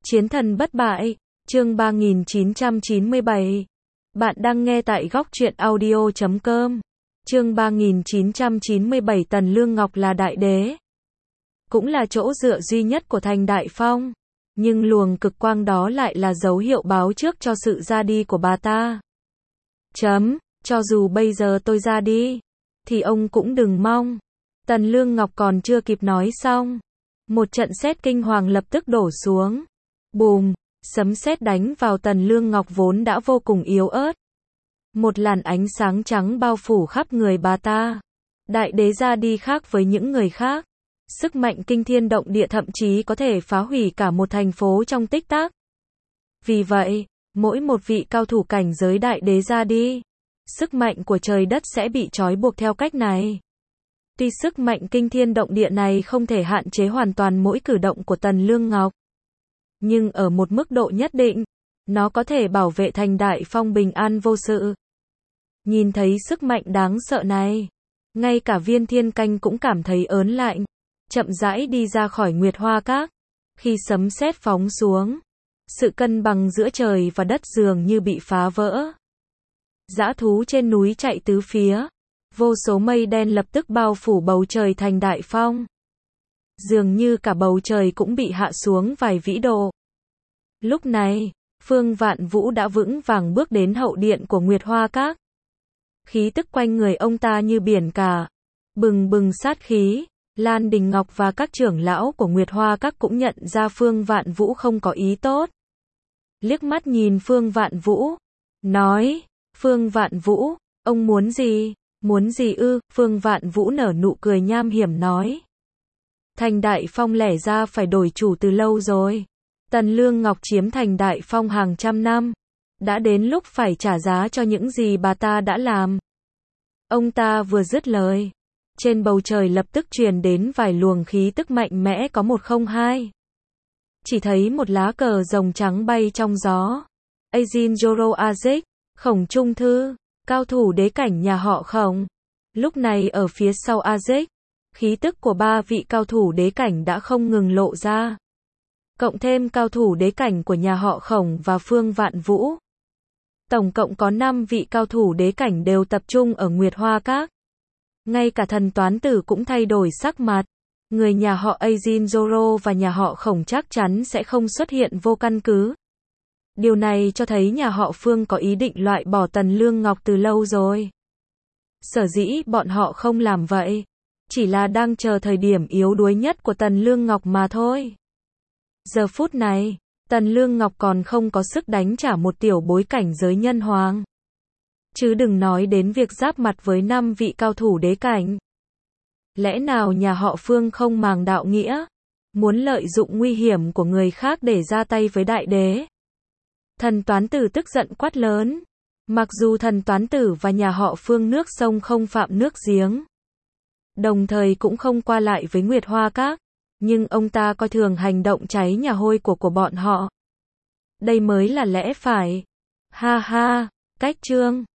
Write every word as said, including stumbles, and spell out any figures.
Chiến thần bất bại, chương ba nghìn chín trăm chín mươi bảy. Bạn đang nghe tại góc truyện audio chấm com. Chương ba nghìn chín trăm chín mươi bảy. Tần Lương Ngọc là đại đế, cũng là chỗ dựa duy nhất của thành Đại Phong. Nhưng luồng cực quang đó lại là dấu hiệu báo trước cho sự ra đi của bà ta. Chấm, cho dù bây giờ tôi ra đi, thì ông cũng đừng mong. Tần Lương Ngọc còn chưa kịp nói xong, một trận sét kinh hoàng lập tức đổ xuống. Bùm, sấm sét đánh vào Tần Lương Ngọc vốn đã vô cùng yếu ớt. Một làn ánh sáng trắng bao phủ khắp người bà ta. Đại đế ra đi khác với những người khác. Sức mạnh kinh thiên động địa thậm chí có thể phá hủy cả một thành phố trong tích tắc. Vì vậy, mỗi một vị cao thủ cảnh giới đại đế ra đi, sức mạnh của trời đất sẽ bị trói buộc theo cách này. Tuy sức mạnh kinh thiên động địa này không thể hạn chế hoàn toàn mỗi cử động của Tần Lương Ngọc, nhưng ở một mức độ nhất định, nó có thể bảo vệ thành Đại Phong bình an vô sự. Nhìn thấy sức mạnh đáng sợ này, ngay cả Viên Thiên Canh cũng cảm thấy ớn lạnh, chậm rãi đi ra khỏi Nguyệt Hoa Các. Khi sấm sét phóng xuống, sự cân bằng giữa trời và đất dường như bị phá vỡ. Dã thú trên núi chạy tứ phía, vô số mây đen lập tức bao phủ bầu trời thành Đại Phong. Dường như cả bầu trời cũng bị hạ xuống vài vĩ độ. Lúc này, Phương Vạn Vũ đã vững vàng bước đến hậu điện của Nguyệt Hoa Các. Khí tức quanh người ông ta như biển cả, bừng bừng sát khí. Lan Đình Ngọc và các trưởng lão của Nguyệt Hoa Các cũng nhận ra Phương Vạn Vũ không có ý tốt. Liếc mắt nhìn Phương Vạn Vũ, nói, Phương Vạn Vũ, ông muốn gì? Muốn gì ư? Phương Vạn Vũ nở nụ cười nham hiểm nói. Thành Đại Phong lẽ ra phải đổi chủ từ lâu rồi. Tần Lương Ngọc chiếm thành Đại Phong hàng trăm năm. Đã đến lúc phải trả giá cho những gì bà ta đã làm. Ông ta vừa dứt lời, trên bầu trời lập tức truyền đến vài luồng khí tức mạnh mẽ có một không hai. Chỉ thấy một lá cờ rồng trắng bay trong gió. Ajin Joro Azik, Khổng Trung Thư, cao thủ đế cảnh nhà họ Khổng. Lúc này ở phía sau Azik, khí tức của ba vị cao thủ đế cảnh đã không ngừng lộ ra. Cộng thêm cao thủ đế cảnh của nhà họ Khổng và Phương Vạn Vũ. Tổng cộng có năm vị cao thủ đế cảnh đều tập trung ở Nguyệt Hoa Các. Ngay cả thần toán tử cũng thay đổi sắc mặt. Người nhà họ Ajin Joro và nhà họ Khổng chắc chắn sẽ không xuất hiện vô căn cứ. Điều này cho thấy nhà họ Phương có ý định loại bỏ Tần Lương Ngọc từ lâu rồi. Sở dĩ bọn họ không làm vậy, chỉ là đang chờ thời điểm yếu đuối nhất của Tần Lương Ngọc mà thôi. Giờ phút này, Tần Lương Ngọc còn không có sức đánh trả một tiểu bối cảnh giới nhân hoàng. Chứ đừng nói đến việc giáp mặt với năm vị cao thủ đế cảnh. Lẽ nào nhà họ Phương không màng đạo nghĩa, muốn lợi dụng nguy hiểm của người khác để ra tay với đại đế? Thần toán tử tức giận quát lớn. Mặc dù thần toán tử và nhà họ Phương nước sông không phạm nước giếng, đồng thời cũng không qua lại với Nguyệt Hoa Các, nhưng ông ta coi thường hành động cháy nhà hôi của của bọn họ. Đây mới là lẽ phải. Ha ha, cách chương.